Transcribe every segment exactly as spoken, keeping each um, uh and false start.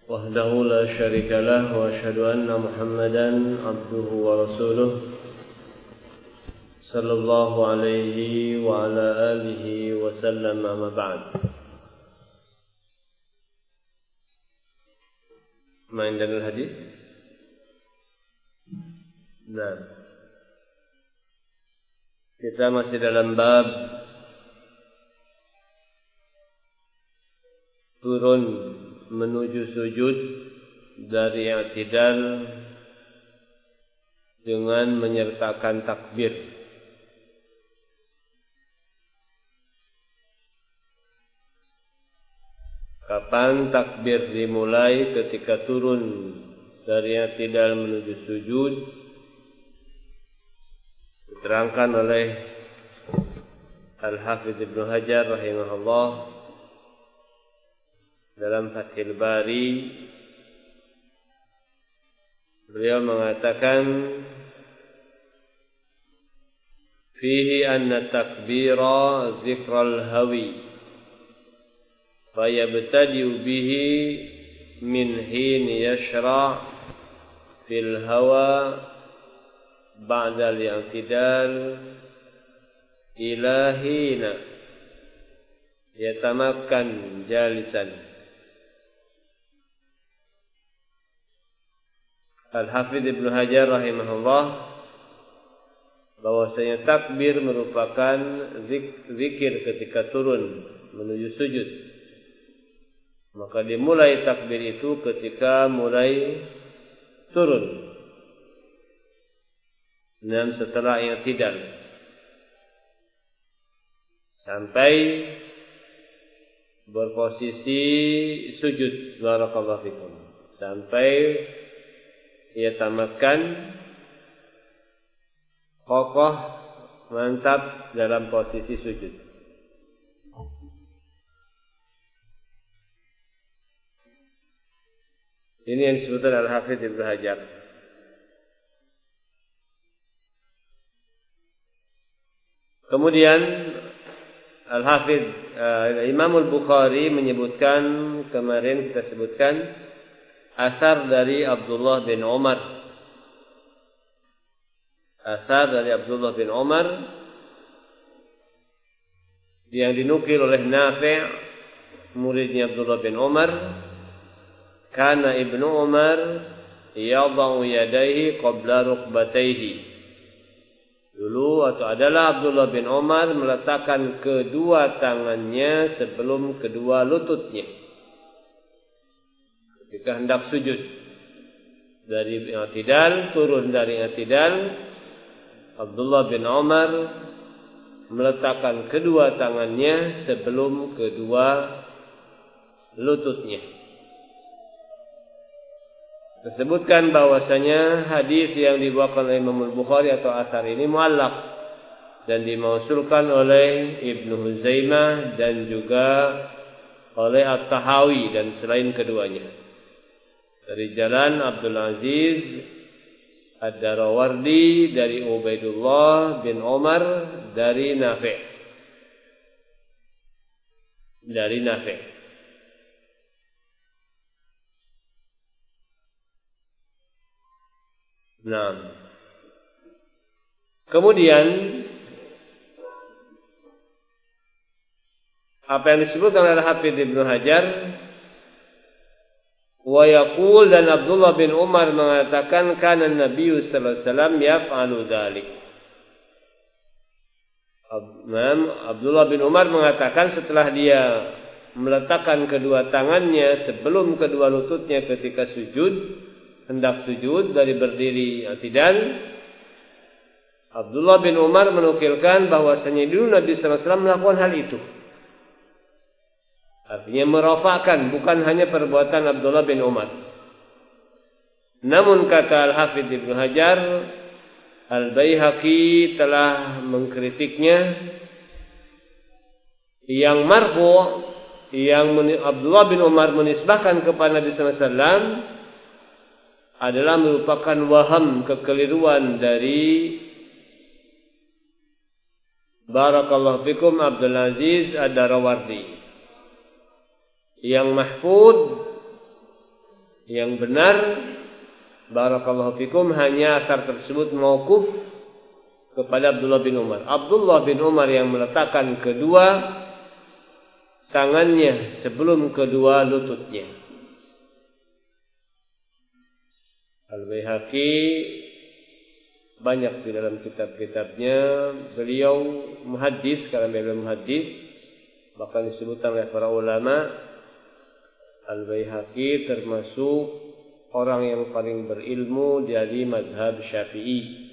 وحده لا شريك له وأشهد أن محمدا عبده ورسوله صلى الله عليه وعلى آله وسلم. أما بعد، ما عندنا الحديث. Nah, kita masih dalam bab turun menuju sujud dari i'tidal dengan menyertakan takbir. Kapan takbir dimulai? Ketika turun dari i'tidal menuju sujud. Diterangkan oleh Al-Hafidz Ibnu Hajar rahimahullah dalam Fathul Bari. Beliau mengatakan fihi anna takbira zikral hawi fayabtadi'u bihi min hin yashra' fil hawa ba'da al-i'tidal ila hina yatamakkan jalisan. Al-Hafidz Ibnu Hajar rahimahullah bahwasanya takbir merupakan zikir ketika turun menuju sujud. Maka dimulai takbir itu ketika mulai turun. Dan setelah i'tidal sampai berposisi sujud, barakallahu fikum, sampai ia tamatkan kokoh mantap dalam posisi sujud. Ini yang disebutkan Al-Hafidz Ibnu Hajar. Kemudian Al-Hafidz uh, Imam Al-Bukhari menyebutkan, kemarin kita sebutkan asar dari Abdullah bin Umar. Asar dari Abdullah bin Umar yang dinukil oleh Nafi', muridnya Abdullah bin Umar. Kana Ibnu Umar yadau yadayhi qabla rukbatayhi. Dulu atau adalah Abdullah bin Umar meletakkan kedua tangannya sebelum kedua lututnya ketika hendak sujud. Dari i'tidal, turun dari i'tidal, Abdullah bin Umar meletakkan kedua tangannya sebelum kedua lututnya. Disebutkan bahwasanya hadis yang dibawakan oleh Imam Al-Bukhari atau asar ini muallaq dan dimausulkan oleh Ibnu Huzaimah dan juga oleh At-Tahawi dan selain keduanya. Dari jalan Abdul Aziz Ad-Darawardi dari Ubaidullah bin Umar dari Nafi'. Dari Nafi'. Nah, kemudian apa yang disebutkan oleh Hafidz Ibnu Hajar, wa yaqul, dan Abdullah bin Umar mengatakan kana Nabi sallallahu alaihi wasallam yaf'alu dzalik. Abdullah bin Umar mengatakan setelah dia meletakkan kedua tangannya sebelum kedua lututnya ketika sujud, hendak sujud dari berdiri i'tidal, Abdullah bin Umar menukilkan bahwasanya dulu Nabi sallallahu alaihi wasallam melakukan hal itu. Artinya merofakkan, bukan hanya perbuatan Abdullah bin Umar. Namun kata Al-Hafidz Ibnu Hajar, Al-Baihaqi telah mengkritiknya, yang marfu' yang Abdullah bin Umar menisbahkan kepada Nabi sallallahu alaihi wasallam adalah merupakan waham, kekeliruan dari barakallahu fikum Abdul Aziz Ad-Darawardi. Yang mahfud Yang benar, barakallahu fikum, hanya asar tersebut mauquf kepada Abdullah bin Umar. Abdullah bin Umar yang meletakkan kedua tangannya sebelum kedua lututnya. Al-Baihaqi banyak di dalam kitab-kitabnya, beliau muhaddis, karena beliau muhaddis, bahkan disebutkan oleh para ulama, Al-Baihaqi termasuk orang yang paling berilmu dari mazhab Syafi'i.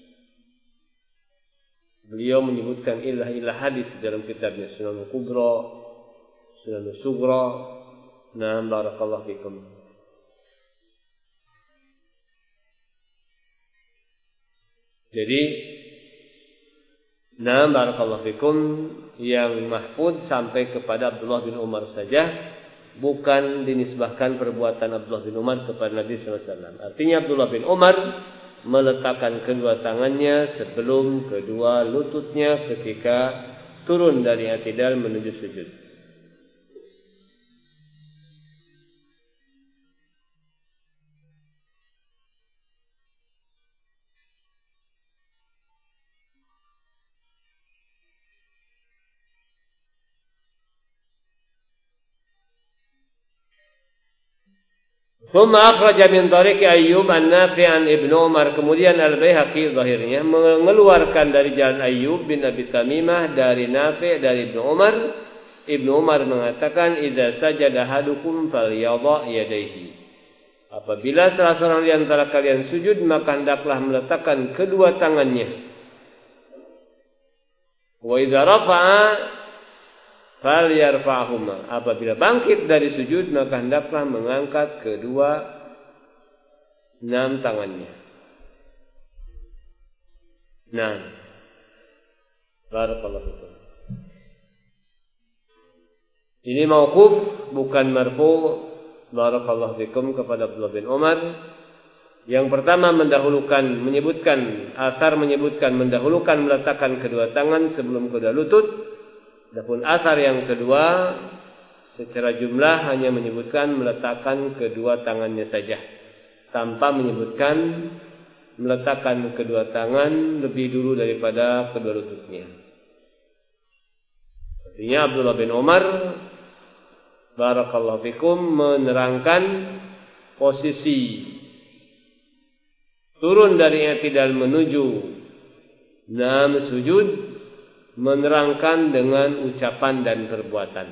Beliau menyebutkan ilah-ilah hadis dalam kitabnya Sunan Kubra, Sunan Sugra. Nah, barakallahu fikum. Jadi, nah, barakallahu fikum, yang mahfud sampai kepada Abdullah bin Umar saja, bukan dinisbahkan perbuatan Abdullah bin Umar kepada Nabi sallallahu alaihi wasallam. Artinya Abdullah bin Umar meletakkan kedua tangannya sebelum kedua lututnya ketika turun dari i'tidal menuju sujud. Thumma akhraja min tariqi Ayyub an-Nafi' an Ibnu Umar. Kemudian Al-Baihaqi zahirnya mengeluarkan dari jalan Ayyub bin Abi Tamimah dari Nafi' dari Ibnu Umar. Ibnu Umar mengatakan, "Idza sajada ahadukum falyadha yadayhi." Apabila salah seorang di antara kalian sujud, maka hendaklah meletakkan kedua tangannya. Wa idza rafa'a falyarfa'huma. Apabila bangkit dari sujud, maka hendaklah mengangkat kedua enam tangannya. Nah, barakallahu fikum. Ini mauquf, bukan marfu. Barakallahu fikum kepada Abdullah bin Umar. Yang pertama mendahulukan, menyebutkan, asar menyebutkan mendahulukan meletakkan kedua tangan sebelum kedua lutut. Adapun asar yang kedua secara jumlah hanya menyebutkan meletakkan kedua tangannya saja, tanpa menyebutkan meletakkan kedua tangan lebih dulu daripada kedua lututnya. Artinya Abdullah bin Umar barakallahu fikum menerangkan posisi turun dari i'tidal menuju enam sujud, menerangkan dengan ucapan dan perbuatan.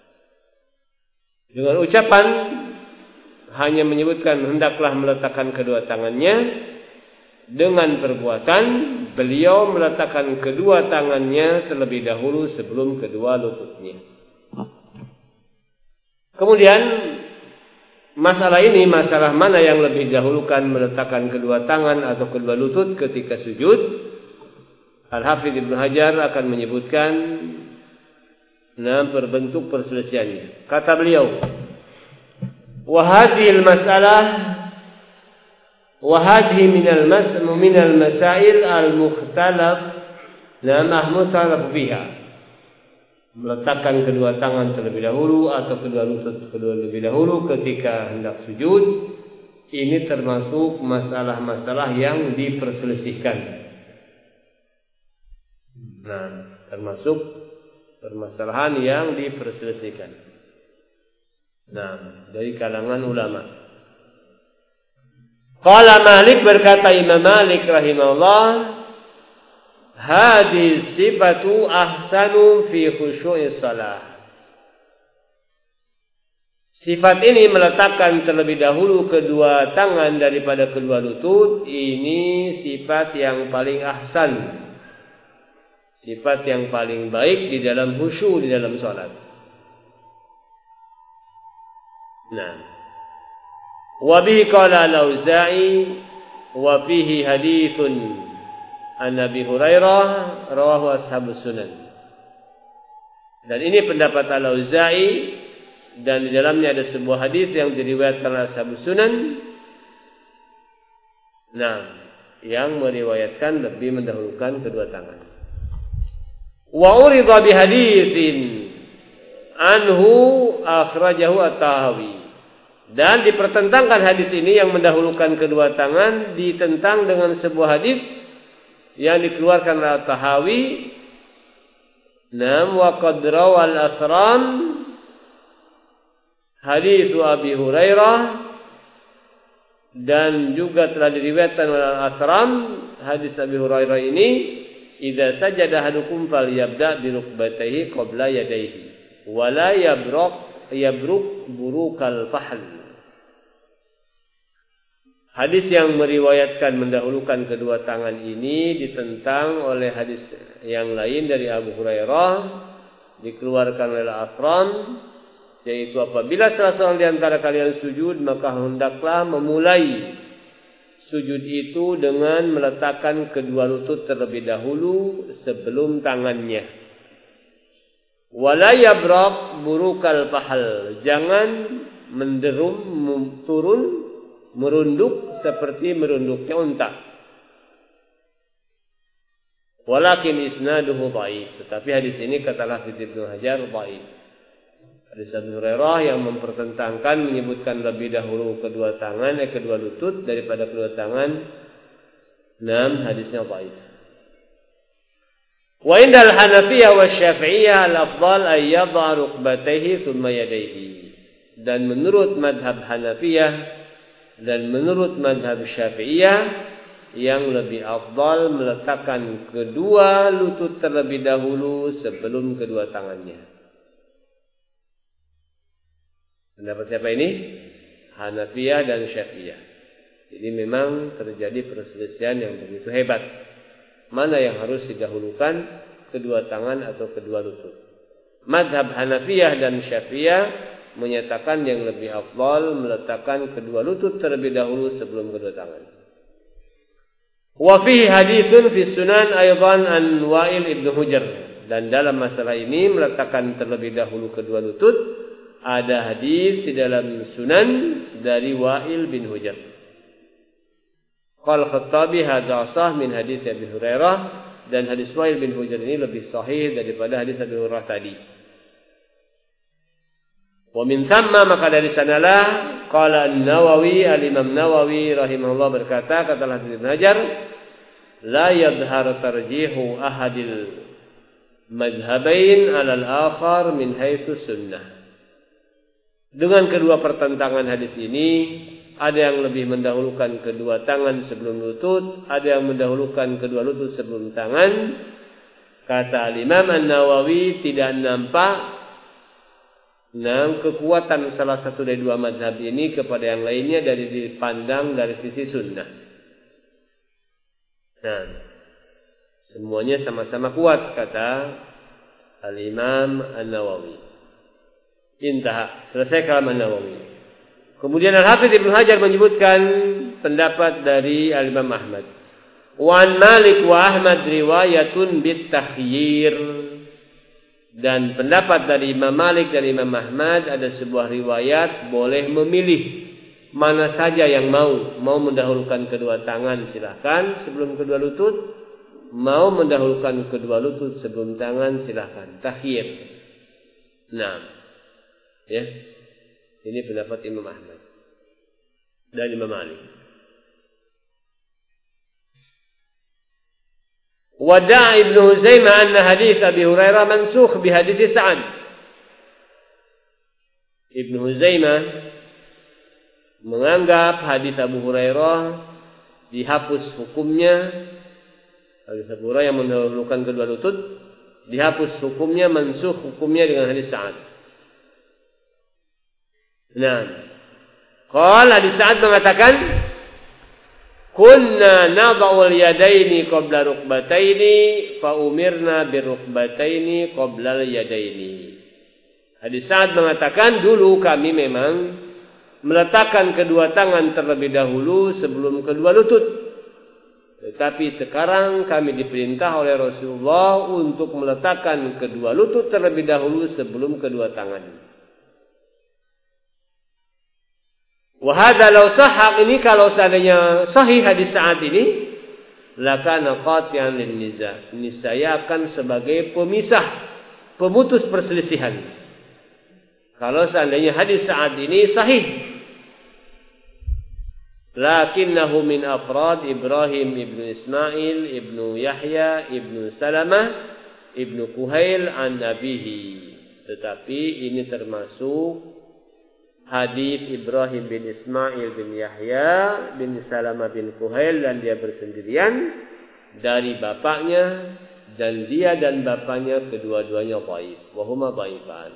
Dengan ucapan hanya menyebutkan hendaklah meletakkan kedua tangannya. Dengan perbuatan beliau meletakkan kedua tangannya terlebih dahulu sebelum kedua lututnya. Kemudian masalah ini, masalah mana yang lebih dahulukan, meletakkan kedua tangan atau kedua lutut ketika sujud, Al-Hafidz Ibnu Hajar akan menyebutkan enam perbentuk perselisihannya. Kata beliau, wa hadhil mas'alah wa hadhi minal mas minal masail al-mukhtalaf la mahmutalaf biha. Meletakkan kedua tangan terlebih dahulu atau kedua lutut terlebih dahulu ketika hendak sujud, ini termasuk masalah-masalah yang diperselisihkan. Nah, termasuk permasalahan yang diperselisihkan. Nah, dari kalangan ulama. Qala Malik, berkata Imam Malik rahimahullah, hadis sifatu ahsanu fi khusyu'is salah. Sifat ini meletakkan terlebih dahulu kedua tangan daripada kedua lutut, ini sifat yang paling ahsan. Sifat yang paling baik di dalam khusyuk di dalam salat. Nah, wa bihi qala al-Auza'i wa fihi haditsun an Abi Hurairah rawahu ashabus sunan. Dan ini pendapat al-Auza'i, dan di dalamnya ada sebuah hadis yang diriwayatkan oleh ashabus sunan. Nah, yang meriwayatkan lebih mendahulukan kedua tangan. Wa urida bi haditsin anhu akhrajahu at-Tahawi. Dan dipertentangkan hadis ini yang mendahulukan kedua tangan ditentang dengan sebuah hadis yang dikeluarkan oleh Tahawi. Nam wa qad rawal asram hadis Abi Hurairah, dan juga telah diriwayatkan oleh Al-Asram hadis Abi Hurairah ini, idza sajada ahadukum falyabda bi rukbatayhi qabla yadayhi wa la yabruk yabruk burukal fahl. Hadis yang meriwayatkan mendahulukan kedua tangan ini ditentang oleh hadis yang lain dari Abu Hurairah dikeluarkan oleh Al-Asram, yaitu apabila salah seorang di antara kalian sujud, maka hendaklah memulai sujud itu dengan meletakkan kedua lutut terlebih dahulu sebelum tangannya. Wala yabraq burukal fahal, jangan menderum turun merunduk seperti merunduknya unta. Walakin isnaduhu dhaif, tetapi hadis ini kata Hafiz Ibnu Hajar dhaif. Hadis Abu Hurairah yang mempertentangkan menyebutkan lebih dahulu kedua tangan eh kedua lutut daripada kedua tangan, enam hadisnya dhaif. Wa indal Hanafiyah wa Syafi'iyah al-afdal ay yadha rukbatayhi thumma yadayhi. Dan menurut madhab Hanafiyah dan menurut madhab Syafi'iyah, yang lebih afdal meletakkan kedua lutut terlebih dahulu sebelum kedua tangannya. Pendapat siapa ini? Hanafiyah dan Syafi'iyah. Jadi memang terjadi perselisihan yang begitu hebat. Mana yang harus didahulukan, kedua tangan atau kedua lutut? Madhab Hanafiyah dan Syafi'iyah menyatakan yang lebih afdal meletakkan kedua lutut terlebih dahulu sebelum kedua tangan. Wa fihi haditsun fi sunan aidan an Wa'il ibn Hujr, dan dalam masalah ini meletakkan terlebih dahulu kedua lutut ada hadis di dalam sunan dari Wa'il bin Hujr. Qal Khattabi hadza sah min hadis Abi Hurairah, dan hadis Wa'il bin Hujr ini lebih sahih daripada hadis Abi Hurairah tadi. Wa min thamma, maka dari sanalah qala An-Nawawi, Al-Imam Nawawi rahimahullah berkata, kata Hafiz Ibnu Hajar, la yadhhar tarjihu ahadil madhhabain 'ala al-akhar min haitsu sunnah. Dengan kedua pertentangan hadis ini, ada yang lebih mendahulukan kedua tangan sebelum lutut, ada yang mendahulukan kedua lutut sebelum tangan. Kata Al-Imam An-Nawawi, tidak nampak nah kekuatan salah satu dari dua mazhab ini kepada yang lainnya dari dipandang dari sisi sunnah. Nah, semuanya sama-sama kuat, kata Al-Imam An-Nawawi. Intah, selesai kalam An-Nawawi. Kemudian Al-Hafidz Ibnu Hajar menyebutkan pendapat dari Al-Imam Ahmad. Wa an Malik wa Ahmad riwayatun bit takhyir. Dan pendapat dari Imam Malik dan Imam Ahmad ada sebuah riwayat boleh memilih mana saja yang mau. Mau mendahulukan kedua tangan silahkan sebelum kedua lutut. Mau mendahulukan kedua lutut sebelum tangan silahkan. Takhyir. Nah, ya, ini pendapat Imam Ahmad dan Imam Malik. Wada'a Ibnu Huzaimah anna hadis Abi Hurairah mansukh bi hadis Sa'ad. Ibnu Huzaimah menganggap hadis Abu Hurairah dihapus hukumnya. Hadis Abu Hurairah yang mendahulukan kedua lutut dihapus hukumnya, mansukh hukumnya dengan hadis Sa'ad. Nah, qala hadis Sa'ad mengatakan, kunna nada'ul yadaini qabla rukbataini fa umirna birukbataini qabla yadaini. Hadis Sa'ad mengatakan, dulu kami memang meletakkan kedua tangan terlebih dahulu sebelum kedua lutut. Tetapi sekarang kami diperintah oleh Rasulullah untuk meletakkan kedua lutut terlebih dahulu sebelum kedua tangan. Wahada law sahha, ini kalau seandainya sahih hadis Sa'ad ini, lakana qati'an lin niza. Ini saya akan sebagai pemisah, pemutus perselisihan. Kalau seandainya hadis Sa'ad ini sahih, lakinnahu min afrad Ibrahim ibnu Ismail ibnu Yahya ibnu Salamah ibnu Kuhail an abihi. Tetapi ini termasuk hadis Ibrahim bin Ismail bin Yahya bin Salamah bin Kuhail, dan dia bersendirian dari bapaknya, dan dia dan bapaknya kedua-duanya dhaif. Wa huma dhaifan.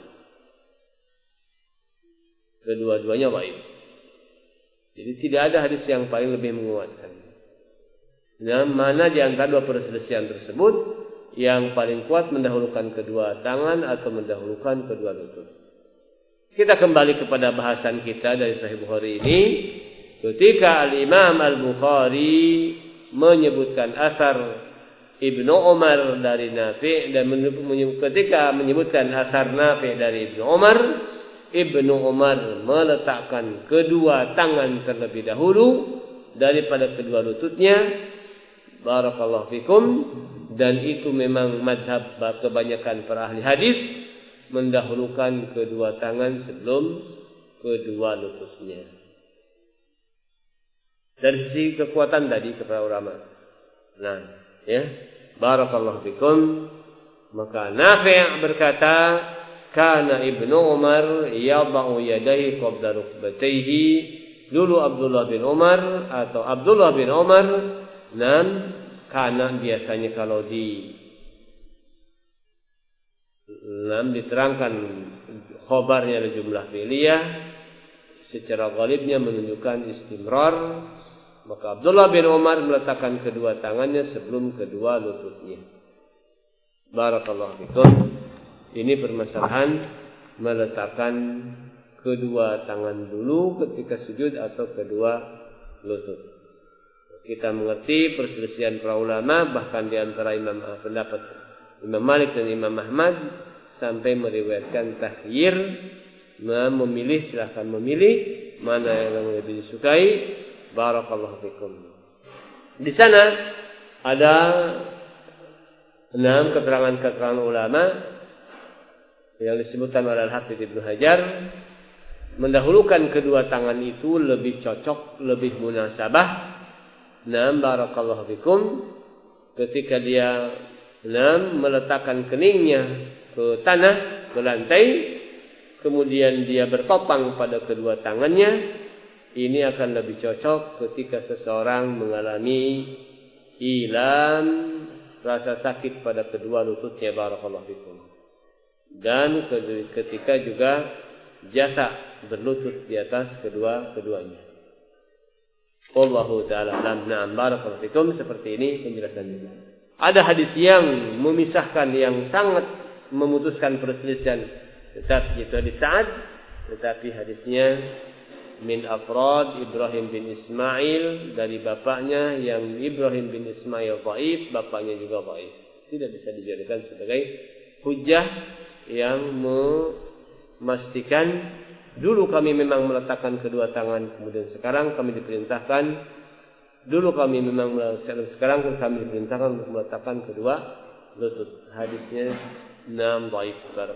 Kedua-duanya dhaif. Jadi tidak ada hadis yang paling lebih menguatkan. Nah, mana di antara dua perselisihan tersebut yang paling kuat, mendahulukan kedua tangan atau mendahulukan kedua lutut? Kita kembali kepada bahasan kita dari Sahih Bukhari ini. Ketika Al-Imam Al-Bukhari menyebutkan asar Ibnu Umar dari Nafi', dan ketika menyebutkan asar Nafi' dari Ibnu Umar, Ibnu Umar meletakkan kedua tangan terlebih dahulu daripada kedua lututnya. Barakallahu fikum. Dan itu memang madhab kebanyakan para ahli hadis, mendahulukan kedua tangan sebelum kedua lututnya. Dari sisi kekuatan tadi kepada ulama. Nah, ya, barakallahu fikum. Maka Nafi' berkata, kana Ibnu Umar yada'u yadayhi qabla rukbatayhi. Dulu Abdullah bin Umar atau Abdullah bin Umar, nam, karena biasanya kalau di nam diterangkan khabarnya ada jumlah fi'liyah, secara ghalibnya menunjukkan istimrar, maka Abdullah bin Umar meletakkan kedua tangannya sebelum kedua lututnya. Barakallahu fikum. Ini permasalahan meletakkan kedua tangan dulu ketika sujud atau kedua lutut. Kita mengerti perselisihan para ulama, bahkan di antara imam pendapat Imam Malik dan Imam Ahmad sampai meriwayatkan takhyir, memilih, silahkan memilih mana yang lebih disukai. Barakallahu fikum. Di sana ada enam keterangan-keterangan ulama yang disebutkan oleh Al-Hafidz Ibnu Hajar, mendahulukan kedua tangan itu lebih cocok, lebih munasabah. Naam, barakallahu fikum. Ketika dia naam meletakkan keningnya ke tanah, ke lantai, kemudian dia bertopang pada kedua tangannya, ini akan lebih cocok ketika seseorang mengalami ilam, rasa sakit pada kedua lututnya. Barakallahu fikum. Dan ketika juga jasa berlutut di atas kedua-keduanya. Wallahu ta'ala alam. Na'am, barakallahu fikum. Seperti ini penjelasannya. Ada hadis yang memisahkan, yang sangat memutuskan perselisihan, tetapi itu hadis Sa'ad, tetapi hadisnya min afrad Ibrahim bin Ismail, dari bapaknya yang Ibrahim bin Ismail dhaif, bapaknya juga dhaif. Tidak bisa dijadikan sebagai hujjah yang memastikan dulu kami memang meletakkan kedua tangan, kemudian sekarang kami diperintahkan, dulu kami memang meletakkan, sekarang kami diperintahkan untuk meletakkan kedua lutut. Hadisnya enam dhaif.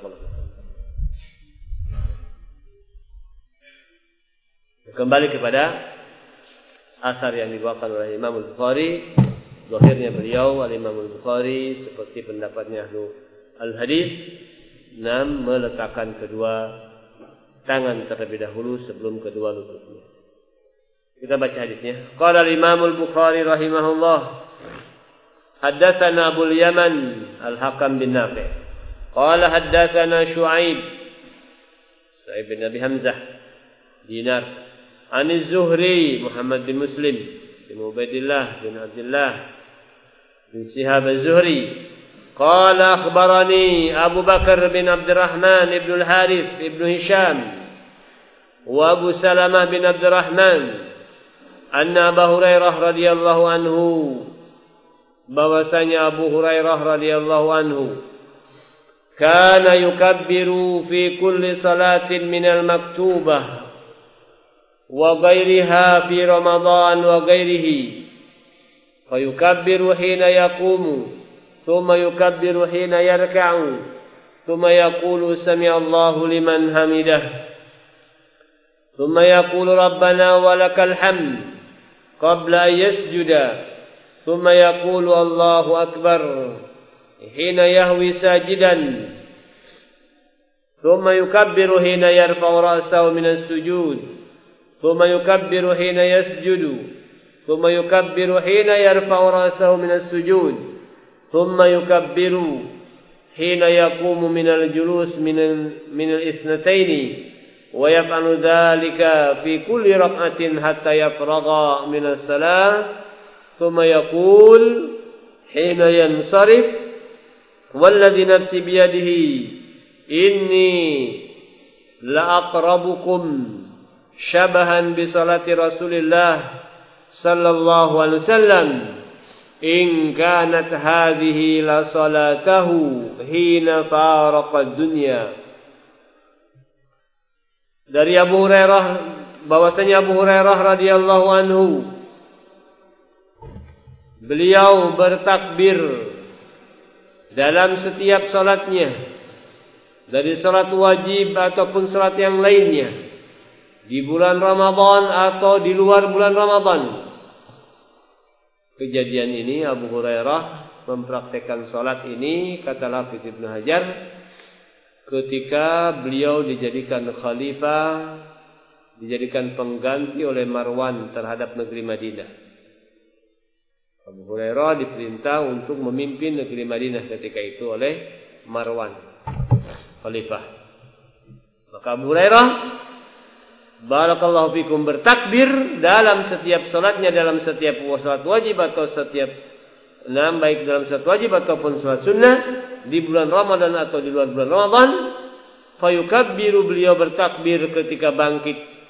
Kembali kepada asar yang dibawakan oleh Imam Al-Bukhari. Zahirnya beliau Al-Imam Al-Bukhari seperti pendapatnya Al-Hadis, enam, meletakkan kedua tangan terlebih dahulu sebelum kedua lututnya. Kita baca hadisnya. Qala al-Imam Al-Bukhari rahimahullah, haddatsana Abu Yaman Al-Hakam bin Nafi'. Qala haddatsana Syu'aib Syu'aib bin Abi Hamzah Dinar an Az-Zuhri Muhammad bin Muslim bin Ubaidillah bin Abdullah bin Shihab Az-Zuhri. قال أخبرني أبو بكر بن عبد الرحمن بن الحارث بن هشام وأبو سلمة بن عبد الرحمن أن أبا هريرة رضي الله عنه bahwasanya Abu Hurairah radhiyallahu anhu kana yukabbiru fi kulli salatin minal maktubah wa ghairiha fi Ramadan wa ghairihi fa yukabbiru hina yaqumu ثم يكبر حين يركع ثم يقول سمع الله لمن حمده ثم يقول ربنا ولك الحمد qabla yasjuda thumma yaqulu Allahu akbar hina yahwi sajidan thumma yukabbiru hina yarfa'u ra'sahu min as-sujud thumma yukabbiru hina yasjudu thumma yukabbiru hina yarfa'u ra'sahu min as-sujud thumma yukabbiru hina yaqumu min al-julus min min al-ithnatayn wa yaf'alu dhalika fi kulli rak'atin hatta yafragha min as-salah thumma yaqul hina yansarif walladhi nafsi biyadihi inni la aqrabukum syabahan bi salati Rasulillah sallallahu alaihi wasallam in kanat hadhihi la salatahu hina faraqa dunya. Dari Abu Hurairah bahwasanya Abu Hurairah radhiyallahu anhu beliau bertakbir dalam setiap salatnya, dari salat wajib ataupun salat yang lainnya, di bulan Ramadan atau di luar bulan Ramadan. Kejadian ini Abu Hurairah mempraktekkan salat ini, kata Hafidz Ibnu Hajar, ketika beliau dijadikan khalifah, dijadikan pengganti oleh Marwan terhadap negeri Madinah. Abu Hurairah diperintah untuk memimpin negeri Madinah ketika itu oleh Marwan, khalifah. Maka Abu Hurairah, barakallahu fikum, bertakbir dalam setiap salatnya, dalam setiap salat wajib atau setiap enam, baik dalam salat wajib ataupun salat sunnah, di bulan Ramadan atau di luar bulan Ramadan. Fayukabbiru, beliau bertakbir ketika bangkit.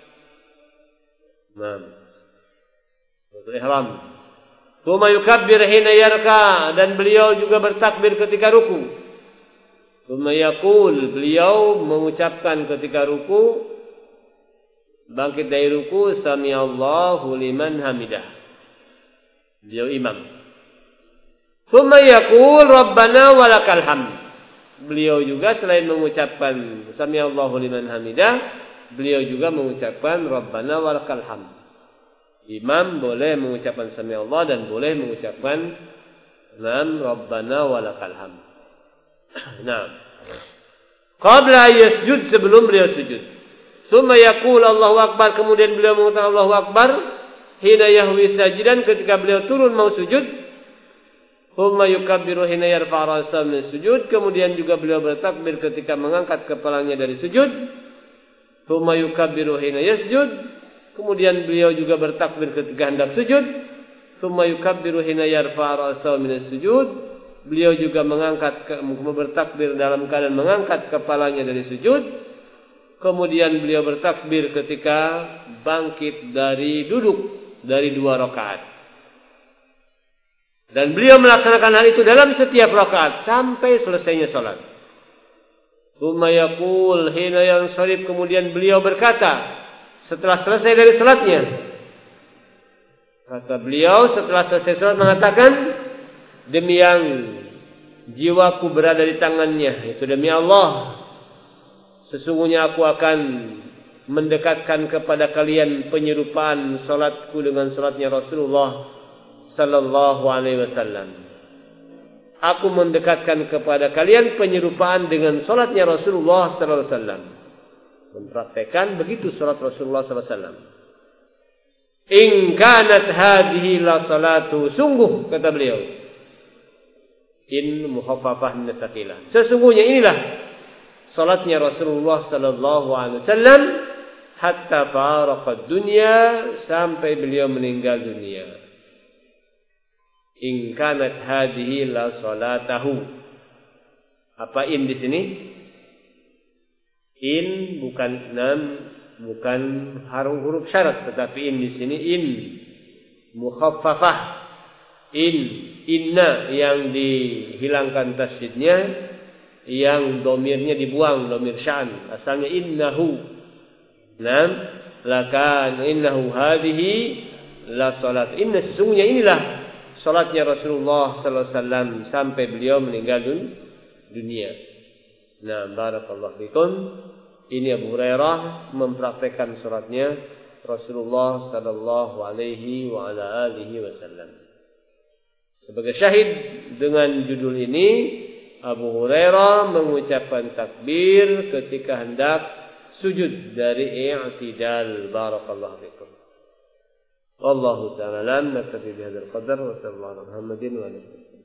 Nah, ihram. Tsumma yukabbir hina yarka, dan beliau juga bertakbir ketika ruku. Tsumma yaqul, beliau mengucapkan ketika ruku, bangkit dari ruku, sami Allahu liman hamidah. Beliau imam. Tsumma yaqul rabbana walakal hamd. Beliau juga selain mengucapkan sami Allahu liman hamidah, beliau juga mengucapkan rabbana walakal hamd. Imam boleh mengucapkan sami Allah dan boleh mengucapkan nam rabbana walakal hamd. Nah, qabla yasjud, sebelum beliau sujud. Tsumma yaqul Allahu akbar, kemudian beliau mengatakan Allahu akbar hina yahwi sajidan, ketika beliau turun mau sujud. Tsumma yukabbiru hina yarfa' ra'sahu min sujud, kemudian juga beliau bertakbir ketika mengangkat kepalanya dari sujud. Tsumma yukabbiru hina yasjud, kemudian beliau juga bertakbir ketika hendak sujud. Tsumma yukabbiru hina yarfa' ra'sahu min sujud, beliau juga mengangkat bertakbir dalam keadaan mengangkat kepalanya dari sujud. Kemudian beliau bertakbir ketika bangkit dari duduk dari dua rakaat. Dan beliau melaksanakan hal itu dalam setiap rakaat sampai selesainya salat. Tsumma yaqul hina yansharif, kemudian beliau berkata setelah selesai dari salatnya, kata beliau setelah selesai salat mengatakan, demi yang jiwaku berada di tangannya, itu demi Allah, sesungguhnya aku akan mendekatkan kepada kalian penyerupaan salatku dengan salatnya Rasulullah sallallahu alaihi wasallam. Aku mendekatkan kepada kalian penyerupaan dengan salatnya Rasulullah sallallahu alaihi wasallam. Mempraktekkan begitu salat Rasulullah sallallahu alaihi wasallam. In kanat hadhihi la salatu, sungguh kata beliau, in muhaffafah min tsaqilah, sesungguhnya inilah salatnya Rasulullah sallallahu alaihi wasallam hatta faraqa dunya, sampai beliau meninggal dunia. In kanat hadhihi la salatahu. Apa in di sini? In bukan nam, bukan huruf huruf syarat, tetapi in di sini in mukhaffafah. In, inna yang dihilangkan tasydidnya, yang domirnya dibuang, domir sya'an, asalnya innahu. Nam, lakan innahu hadhihi la salat. Inna, sesungguhnya inilah salatnya Rasulullah sallallahu alaihi wasallam sampai beliau meninggal dunia. Nah, barakallahu fikum. Ini Abu Hurairah mempraktekkan salatnya Rasulullah sallallahu alaihi wa ala alihi wasallam. Sebagai syahid dengan judul ini, Abu Hurairah mengucapkan takbir ketika hendak sujud dari i'tidal. Barakallahu fikum. Wallahu ta'ala a'lam. Naktafi bihadzal qadar wa sallallahu ala Muhammadin wa alihi.